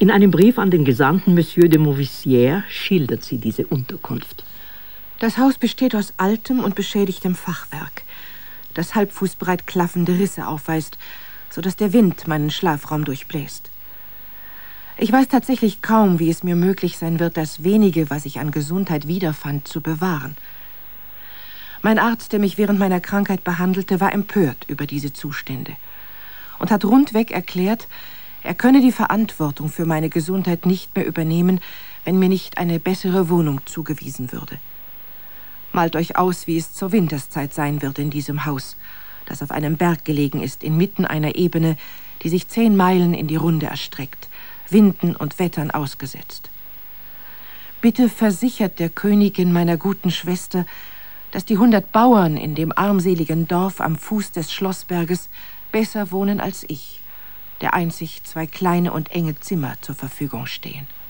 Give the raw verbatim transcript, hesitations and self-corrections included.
In einem Brief an den Gesandten Monsieur de Mauvissière schildert sie diese Unterkunft. Das Haus besteht aus altem und beschädigtem Fachwerk, das halbfußbreit klaffende Risse aufweist, sodass der Wind meinen Schlafraum durchbläst. Ich weiß tatsächlich kaum, wie es mir möglich sein wird, das wenige, was ich an Gesundheit wiederfand, zu bewahren. Mein Arzt, der mich während meiner Krankheit behandelte, war empört über diese Zustände und hat rundweg erklärt, er könne die Verantwortung für meine Gesundheit nicht mehr übernehmen, wenn mir nicht eine bessere Wohnung zugewiesen würde. Malt euch aus, wie es zur Winterszeit sein wird in diesem Haus, das auf einem Berg gelegen ist, inmitten einer Ebene, die sich zehn Meilen in die Runde erstreckt, Winden und Wettern ausgesetzt. Bitte versichert der Königin, meiner guten Schwester, dass die hundert Bauern in dem armseligen Dorf am Fuß des Schlossberges besser wohnen als ich, der einzig zwei kleine und enge Zimmer zur Verfügung stehen.